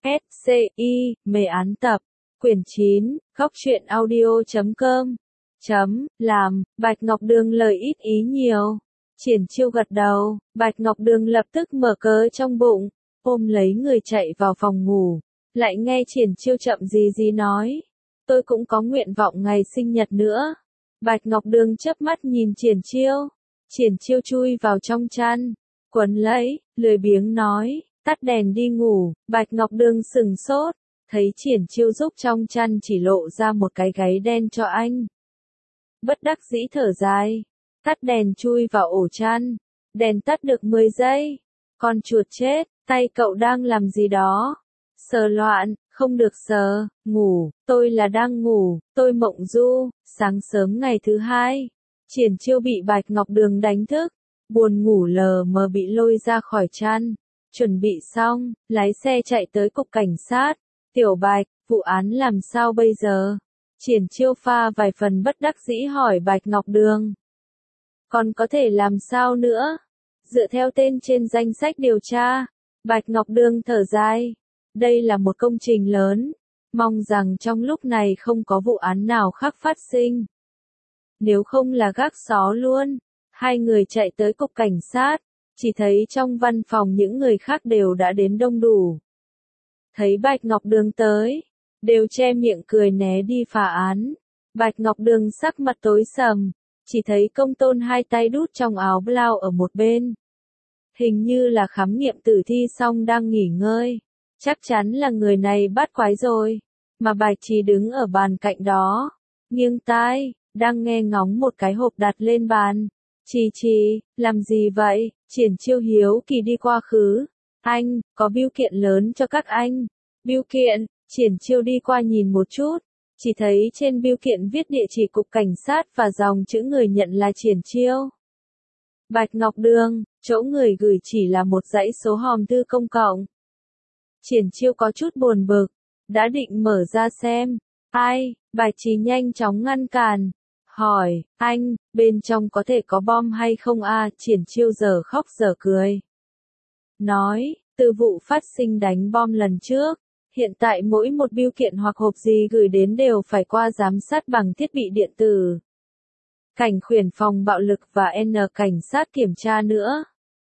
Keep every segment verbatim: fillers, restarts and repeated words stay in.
S C I, mê án tập, quyển chín, góc truyện audio chấm com, chấm, làm, Bạch Ngọc Đường lời ít ý nhiều. Triển Chiêu gật đầu, Bạch Ngọc Đường lập tức mở cớ trong bụng, ôm lấy người chạy vào phòng ngủ, lại nghe Triển Chiêu chậm gì gì nói, tôi cũng có nguyện vọng ngày sinh nhật nữa. Bạch Ngọc Đường chớp mắt nhìn Triển Chiêu, Triển Chiêu chui vào trong chăn, quấn lấy, lười biếng nói, tắt đèn đi ngủ. Bạch Ngọc Đường sừng sốt, thấy Triển Chiêu giúp trong chăn chỉ lộ ra một cái gáy đen cho anh. Bất đắc dĩ thở dài, tắt đèn chui vào ổ chăn, đèn tắt được mười giây, con chuột chết, tay cậu đang làm gì đó? Sờ loạn, không được sờ, ngủ, tôi là đang ngủ, tôi mộng du. Sáng sớm ngày thứ hai, Triển Chiêu bị Bạch Ngọc Đường đánh thức, buồn ngủ lờ mờ bị lôi ra khỏi chăn, chuẩn bị xong, lái xe chạy tới cục cảnh sát. Tiểu Bạch, vụ án làm sao bây giờ? Triển Chiêu pha vài phần bất đắc dĩ hỏi Bạch Ngọc Đường. Còn có thể làm sao nữa? Dựa theo tên trên danh sách điều tra, Bạch Ngọc Đường thở dài. Đây là một công trình lớn, mong rằng trong lúc này không có vụ án nào khác phát sinh. Nếu không là gác xó luôn. Hai người chạy tới cục cảnh sát, chỉ thấy trong văn phòng những người khác đều đã đến đông đủ. Thấy Bạch Ngọc Đường tới, đều che miệng cười né đi phá án. Bạch Ngọc Đường sắc mặt tối sầm, chỉ thấy Công Tôn hai tay đút trong áo blau ở một bên. Hình như là khám nghiệm tử thi xong đang nghỉ ngơi. Chắc chắn là người này bắt quái rồi. Mà Bạch Trì đứng ở bàn cạnh đó, nghiêng tai, đang nghe ngóng một cái hộp đặt lên bàn. Trì Trì, làm gì vậy? Triển Chiêu hiếu kỳ đi qua khứ. Anh, có bưu kiện lớn cho các anh. Bưu kiện? Triển Chiêu đi qua nhìn một chút, chỉ thấy trên bưu kiện viết địa chỉ cục cảnh sát và dòng chữ người nhận là Triển Chiêu. Bạch Ngọc Đường, chỗ người gửi chỉ là một dãy số hòm thư công cộng. Triển Chiêu có chút buồn bực, đã định mở ra xem. Ai? Bạch Trì nhanh chóng ngăn cản. Hỏi, anh, bên trong có thể có bom hay không a? Triển Chiêu giờ khóc giờ cười. Nói, từ vụ phát sinh đánh bom lần trước, hiện tại mỗi một bưu kiện hoặc hộp gì gửi đến đều phải qua giám sát bằng thiết bị điện tử. Cảnh khuyển phòng bạo lực và N cảnh sát kiểm tra nữa.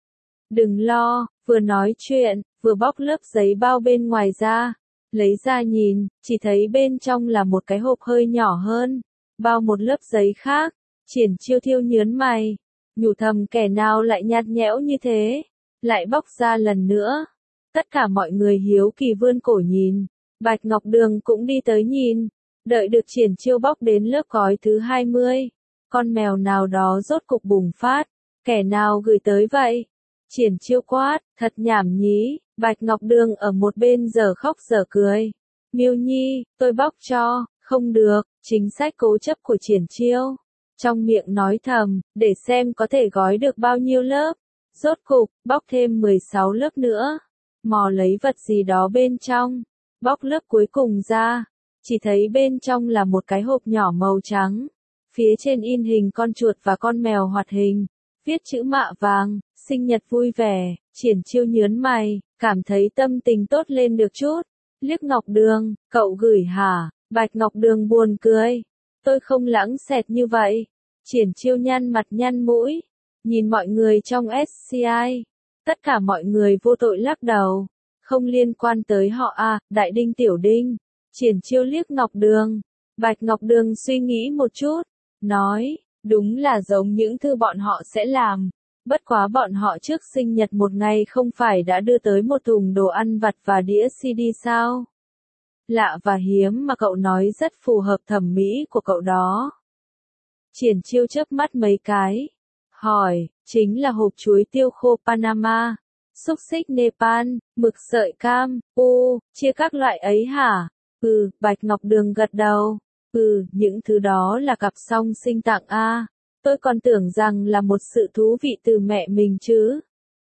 Đừng lo, vừa nói chuyện, vừa bóc lớp giấy bao bên ngoài ra, lấy ra nhìn, chỉ thấy bên trong là một cái hộp hơi nhỏ hơn, bao một lớp giấy khác. Triển Chiêu thiêu nhớn mày, nhủ thầm kẻ nào lại nhạt nhẽo như thế, lại bóc ra lần nữa. Tất cả mọi người hiếu kỳ vươn cổ nhìn, Bạch Ngọc Đường cũng đi tới nhìn, đợi được Triển Chiêu bóc đến lớp gói thứ hai mươi, con mèo nào đó rốt cục bùng phát, kẻ nào gửi tới vậy? Triển Chiêu quát, thật nhảm nhí. Bạch Ngọc Đường ở một bên giờ khóc giờ cười. Miêu Nhi, tôi bóc cho. Không được, chính sách cố chấp của Triển Chiêu. Trong miệng nói thầm, để xem có thể gói được bao nhiêu lớp. Rốt cục, bóc thêm mười sáu lớp nữa. Mò lấy vật gì đó bên trong. Bóc lớp cuối cùng ra. Chỉ thấy bên trong là một cái hộp nhỏ màu trắng. Phía trên in hình con chuột và con mèo hoạt hình. Viết chữ mạ vàng, sinh nhật vui vẻ. Triển Chiêu nhớn mày, cảm thấy tâm tình tốt lên được chút. Liếc Ngọc Đường, cậu gửi hả? Bạch Ngọc Đường buồn cười. Tôi không lãng xẹt như vậy. Triển Chiêu nhăn mặt nhăn mũi. Nhìn mọi người trong ét xê i. Tất cả mọi người vô tội lắc đầu. Không liên quan tới họ à, Đại Đinh Tiểu Đinh. Triển Chiêu liếc Ngọc Đường. Bạch Ngọc Đường suy nghĩ một chút. Nói, đúng là giống những thứ bọn họ sẽ làm. Bất quá bọn họ trước sinh nhật một ngày không phải đã đưa tới một thùng đồ ăn vặt và đĩa xê đê sao? Lạ và hiếm mà cậu nói rất phù hợp thẩm mỹ của cậu đó. Triển Chiêu chớp mắt mấy cái. Hỏi, chính là hộp chuối tiêu khô Panama, xúc xích Nepal, mực sợi cam, u, chia các loại ấy hả? Ừ, Bạch Ngọc Đường gật đầu. Ừ, những thứ đó là cặp song sinh tặng a. Tôi còn tưởng rằng là một sự thú vị từ mẹ mình chứ.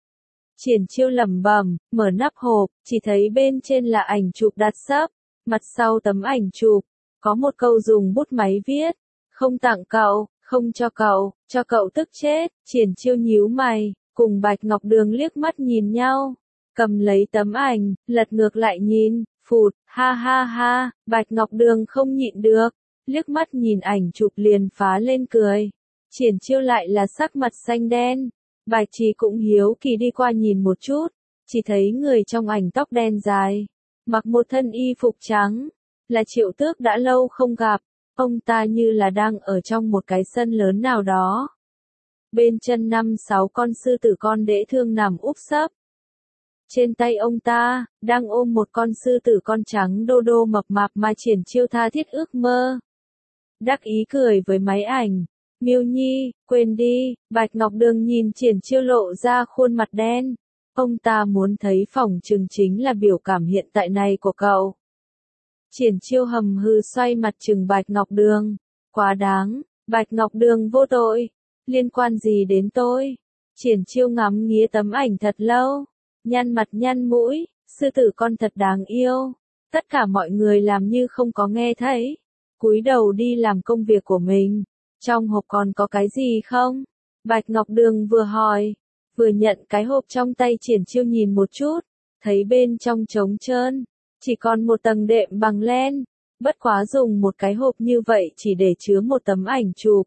Triển Chiêu lẩm bẩm, mở nắp hộp, chỉ thấy bên trên là ảnh chụp đặt sấp. Mặt sau tấm ảnh chụp, có một câu dùng bút máy viết. Không tặng cậu, không cho cậu, cho cậu tức chết. Triển Chiêu nhíu mày, cùng Bạch Ngọc Đường liếc mắt nhìn nhau. cầm lấy tấm ảnh, lật ngược lại nhìn, phụt, ha ha ha, Bạch Ngọc Đường không nhịn được, liếc mắt nhìn ảnh chụp liền phá lên cười. Triển Chiêu lại là sắc mặt xanh đen, Bạch Trì cũng hiếu kỳ đi qua nhìn một chút, chỉ thấy người trong ảnh tóc đen dài, mặc một thân y phục trắng, là Triệu Tước đã lâu không gặp, ông ta như là đang ở trong một cái sân lớn nào đó. Bên chân năm sáu con sư tử con đễ thương nằm úp sấp. Trên tay ông ta, đang ôm một con sư tử con trắng đô đô mập mạp mà Triển Chiêu tha thiết ước mơ. Đắc ý cười với máy ảnh, Miêu Nhi, quên đi, Bạch Ngọc Đường nhìn Triển Chiêu lộ ra khuôn mặt đen. Ông ta muốn thấy phỏng chừng chính là biểu cảm hiện tại này của cậu. Triển Chiêu hầm hừ xoay mặt chừng Bạch Ngọc Đường. Quá đáng, Bạch Ngọc Đường vô tội. Liên quan gì đến tôi? Triển Chiêu ngắm nghía tấm ảnh thật lâu. Nhăn mặt nhăn mũi, sư tử con thật đáng yêu. Tất cả mọi người làm như không có nghe thấy. Cúi đầu đi làm công việc của mình. Trong hộp còn có cái gì không? Bạch Ngọc Đường vừa hỏi, vừa nhận cái hộp trong tay Triển Chiêu nhìn một chút, thấy bên trong trống trơn, chỉ còn một tầng đệm bằng len, bất quá dùng một cái hộp như vậy chỉ để chứa một tấm ảnh chụp.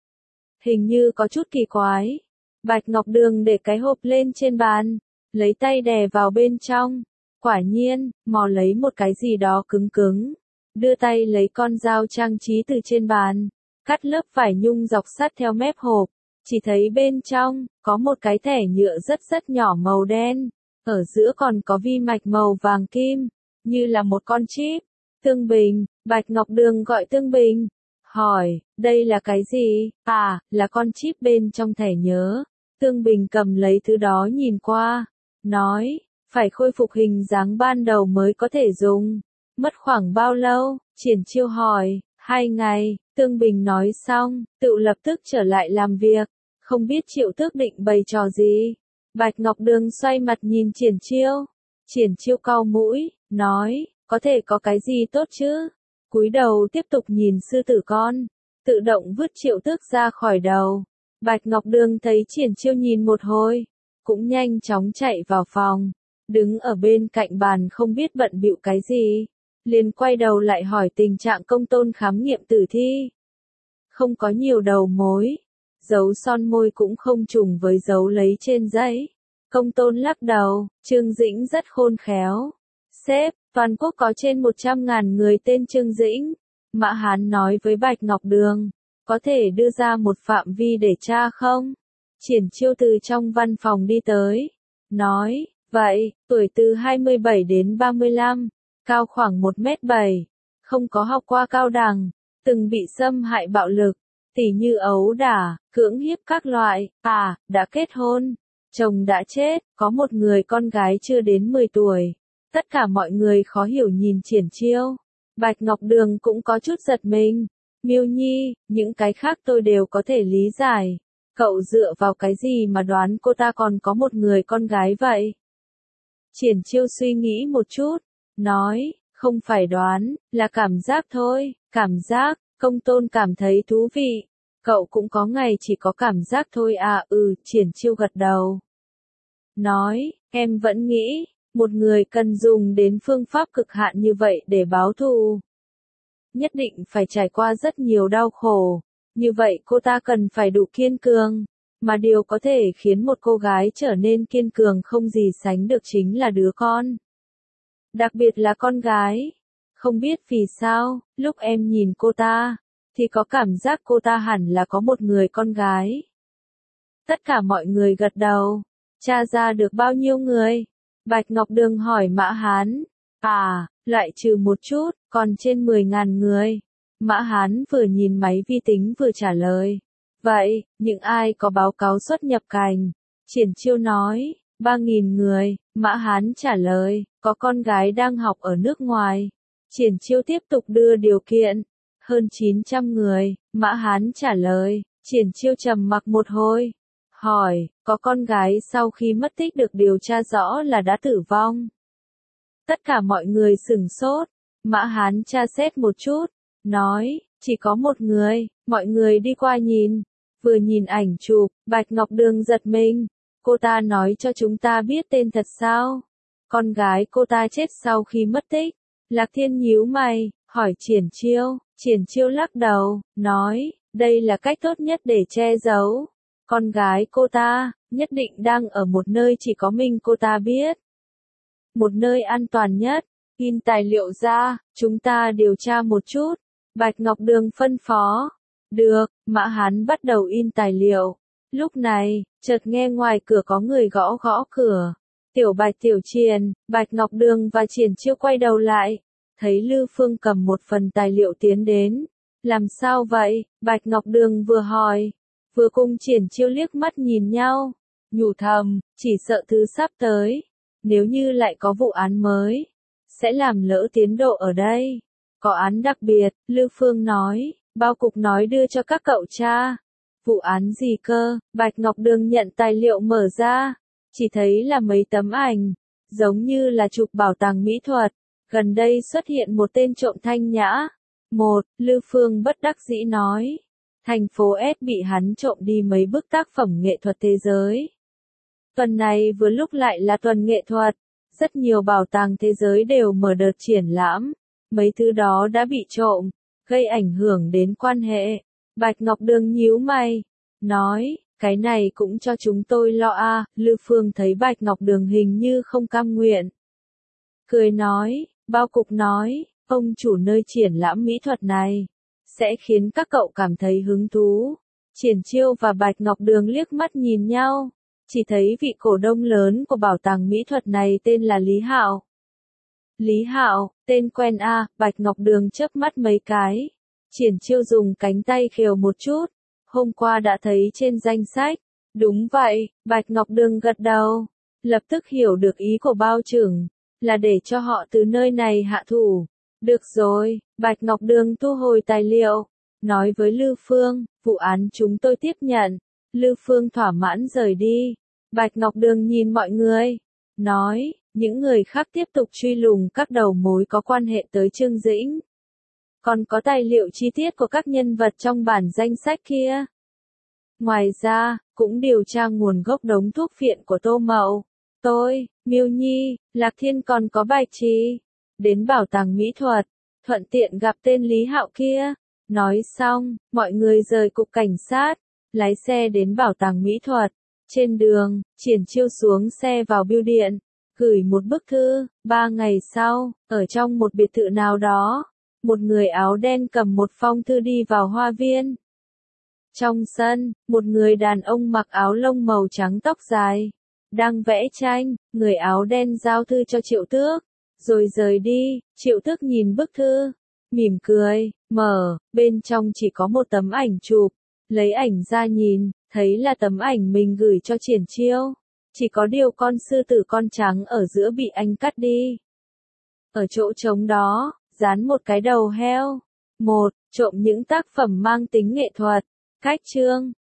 Hình như có chút kỳ quái. Bạch Ngọc Đường để cái hộp lên trên bàn, lấy tay đè vào bên trong, quả nhiên, mò lấy một cái gì đó cứng cứng, đưa tay lấy con dao trang trí từ trên bàn, cắt lớp vải nhung dọc sắt theo mép hộp, chỉ thấy bên trong, có một cái thẻ nhựa rất rất nhỏ màu đen, ở giữa còn có vi mạch màu vàng kim, như là một con chip. Tương Bình, Bạch Ngọc Đường gọi Tương Bình, hỏi, đây là cái gì? À, là con chip bên trong thẻ nhớ. Tương Bình cầm lấy thứ đó nhìn qua, nói, phải khôi phục hình dáng ban đầu mới có thể dùng. Mất khoảng bao lâu? Triển Chiêu hỏi, hai ngày, Tương Bình nói xong, tự lập tức trở lại làm việc, không biết Triệu Tước định bày trò gì. Bạch Ngọc Đường xoay mặt nhìn Triển Chiêu, Triển Chiêu cau mũi, nói, có thể có cái gì tốt chứ? Cúi đầu tiếp tục nhìn sư tử con, tự động vứt Triệu Tước ra khỏi đầu. Bạch Ngọc Đường thấy Triển Chiêu nhìn một hồi, cũng nhanh chóng chạy vào phòng, đứng ở bên cạnh bàn không biết bận bịu cái gì, liền quay đầu lại hỏi tình trạng Công Tôn khám nghiệm tử thi. Không có nhiều đầu mối, dấu son môi cũng không trùng với dấu lấy trên giấy. Công Tôn lắc đầu, Trương Dĩnh rất khôn khéo. Sếp, toàn quốc có trên một trăm ngàn người tên Trương Dĩnh. Mã Hán nói với Bạch Ngọc Đường, có thể đưa ra một phạm vi để tra không? Triển Chiêu từ trong văn phòng đi tới, nói, vậy, tuổi từ hai mươi bảy đến ba mươi lăm, cao khoảng một mét bảy, không có học qua cao đẳng, từng bị xâm hại bạo lực, tỉ như ấu đả, cưỡng hiếp các loại, à, đã kết hôn, chồng đã chết, có một người con gái chưa đến mười tuổi. Tất cả mọi người khó hiểu nhìn Triển Chiêu. Bạch Ngọc Đường cũng có chút giật mình. Miêu Nhi, những cái khác tôi đều có thể lý giải. Cậu dựa vào cái gì mà đoán cô ta còn có một người con gái vậy? Triển Chiêu suy nghĩ một chút, nói, không phải đoán, là cảm giác thôi, cảm giác. Công Tôn cảm thấy thú vị. Cậu cũng có ngày chỉ có cảm giác thôi à? Ừ, Triển Chiêu gật đầu. Nói, em vẫn nghĩ, một người cần dùng đến phương pháp cực hạn như vậy để báo thù. Nhất định phải trải qua rất nhiều đau khổ. Như vậy cô ta cần phải đủ kiên cường. Mà điều có thể khiến một cô gái trở nên kiên cường không gì sánh được chính là đứa con. Đặc biệt là con gái. Không biết vì sao, lúc em nhìn cô ta, thì có cảm giác cô ta hẳn là có một người con gái. Tất cả mọi người gật đầu. Tra ra được bao nhiêu người? Bạch Ngọc Đường hỏi Mã Hán. À, loại trừ một chút, còn trên mười ngàn người. Mã Hán vừa nhìn máy vi tính vừa trả lời. Vậy, những ai có báo cáo xuất nhập cảnh? Triển Chiêu nói, ba nghìn người. Mã Hán trả lời, có con gái đang học ở nước ngoài. Triển Chiêu tiếp tục đưa điều kiện. Hơn chín trăm người. Mã Hán trả lời. Triển Chiêu trầm mặc một hồi. Hỏi, có con gái sau khi mất tích được điều tra rõ là đã tử vong. Tất cả mọi người sửng sốt. Mã Hán tra xét một chút. Nói, chỉ có một người. Mọi người đi qua nhìn. Vừa nhìn ảnh chụp, Bạch Ngọc Đường giật mình. Cô ta nói cho chúng ta biết tên thật sao? Con gái cô ta chết sau khi mất tích. Lạc Thiên nhíu mày, hỏi Triển Chiêu. Triển Chiêu lắc đầu, nói, đây là cách tốt nhất để che giấu. Con gái cô ta, nhất định đang ở một nơi chỉ có mình cô ta biết. Một nơi an toàn nhất. In tài liệu ra, chúng ta điều tra một chút. Bạch Ngọc Đường phân phó. Được, Mã Hán bắt đầu in tài liệu. Lúc này, chợt nghe ngoài cửa có người gõ gõ cửa. Tiểu Bạch Tiểu Triền, Bạch Ngọc Đường và Triển Chiêu quay đầu lại. Thấy Lư Phương cầm một phần tài liệu tiến đến. Làm sao vậy? Bạch Ngọc Đường vừa hỏi. Vừa cùng Triển Chiêu liếc mắt nhìn nhau. Nhủ thầm, chỉ sợ thứ sắp tới. Nếu như lại có vụ án mới. Sẽ làm lỡ tiến độ ở đây. Có án đặc biệt, Lư Phương nói. Bao cục nói đưa cho các cậu tra. Vụ án gì cơ? Bạch Ngọc Đường nhận tài liệu mở ra. Chỉ thấy là mấy tấm ảnh. Giống như là chụp bảo tàng mỹ thuật. Gần đây xuất hiện một tên trộm thanh nhã. Một, Lư Phương bất đắc dĩ nói. Thành phố S bị hắn trộm đi mấy bức tác phẩm nghệ thuật thế giới. Tuần này vừa lúc lại là tuần nghệ thuật. Rất nhiều bảo tàng thế giới đều mở đợt triển lãm. Mấy thứ đó đã bị trộm, gây ảnh hưởng đến quan hệ. Bạch Ngọc Đường nhíu mày, nói, cái này cũng cho chúng tôi lo à. Lư Phương thấy Bạch Ngọc Đường hình như không cam nguyện. Cười nói, bao cục nói, ông chủ nơi triển lãm mỹ thuật này, sẽ khiến các cậu cảm thấy hứng thú. Triển Chiêu và Bạch Ngọc Đường liếc mắt nhìn nhau, chỉ thấy vị cổ đông lớn của bảo tàng mỹ thuật này tên là Lý Hạo. Lý Hạo, tên quen a. À, Bạch Ngọc Đường chớp mắt mấy cái. Triển Chiêu dùng cánh tay khều một chút. Hôm qua đã thấy trên danh sách. Đúng vậy, Bạch Ngọc Đường gật đầu. Lập tức hiểu được ý của bao trưởng. Là để cho họ từ nơi này hạ thủ. Được rồi, Bạch Ngọc Đường thu hồi tài liệu. Nói với Lư Phương, vụ án chúng tôi tiếp nhận. Lư Phương thỏa mãn rời đi. Bạch Ngọc Đường nhìn mọi người. Nói, những người khác tiếp tục truy lùng các đầu mối có quan hệ tới Trương Dĩnh. Còn có tài liệu chi tiết của các nhân vật trong bản danh sách kia. Ngoài ra, cũng điều tra nguồn gốc đống thuốc phiện của Tô Mậu. Tôi, Miêu Nhi, Lạc Thiên còn có Bạch Trì. Đến bảo tàng mỹ thuật, thuận tiện gặp tên Lý Hạo kia. Nói xong, mọi người rời cục cảnh sát, lái xe đến bảo tàng mỹ thuật. Trên đường, Triển Chiêu xuống xe vào bưu điện, gửi một bức thư. Ba ngày sau, ở trong một biệt thự nào đó, một người áo đen cầm một phong thư đi vào hoa viên. Trong sân, một người đàn ông mặc áo lông màu trắng tóc dài, đang vẽ tranh. Người áo đen giao thư cho Triệu Tước, rồi rời đi. Triệu Tước nhìn bức thư, mỉm cười, mở, bên trong chỉ có một tấm ảnh chụp. Lấy ảnh ra nhìn, thấy là tấm ảnh mình gửi cho Triển Chiêu. Chỉ có điều con sư tử con trắng ở giữa bị anh cắt đi. Ở chỗ trống đó, dán một cái đầu heo. Một, trộm những tác phẩm mang tính nghệ thuật. Cách chương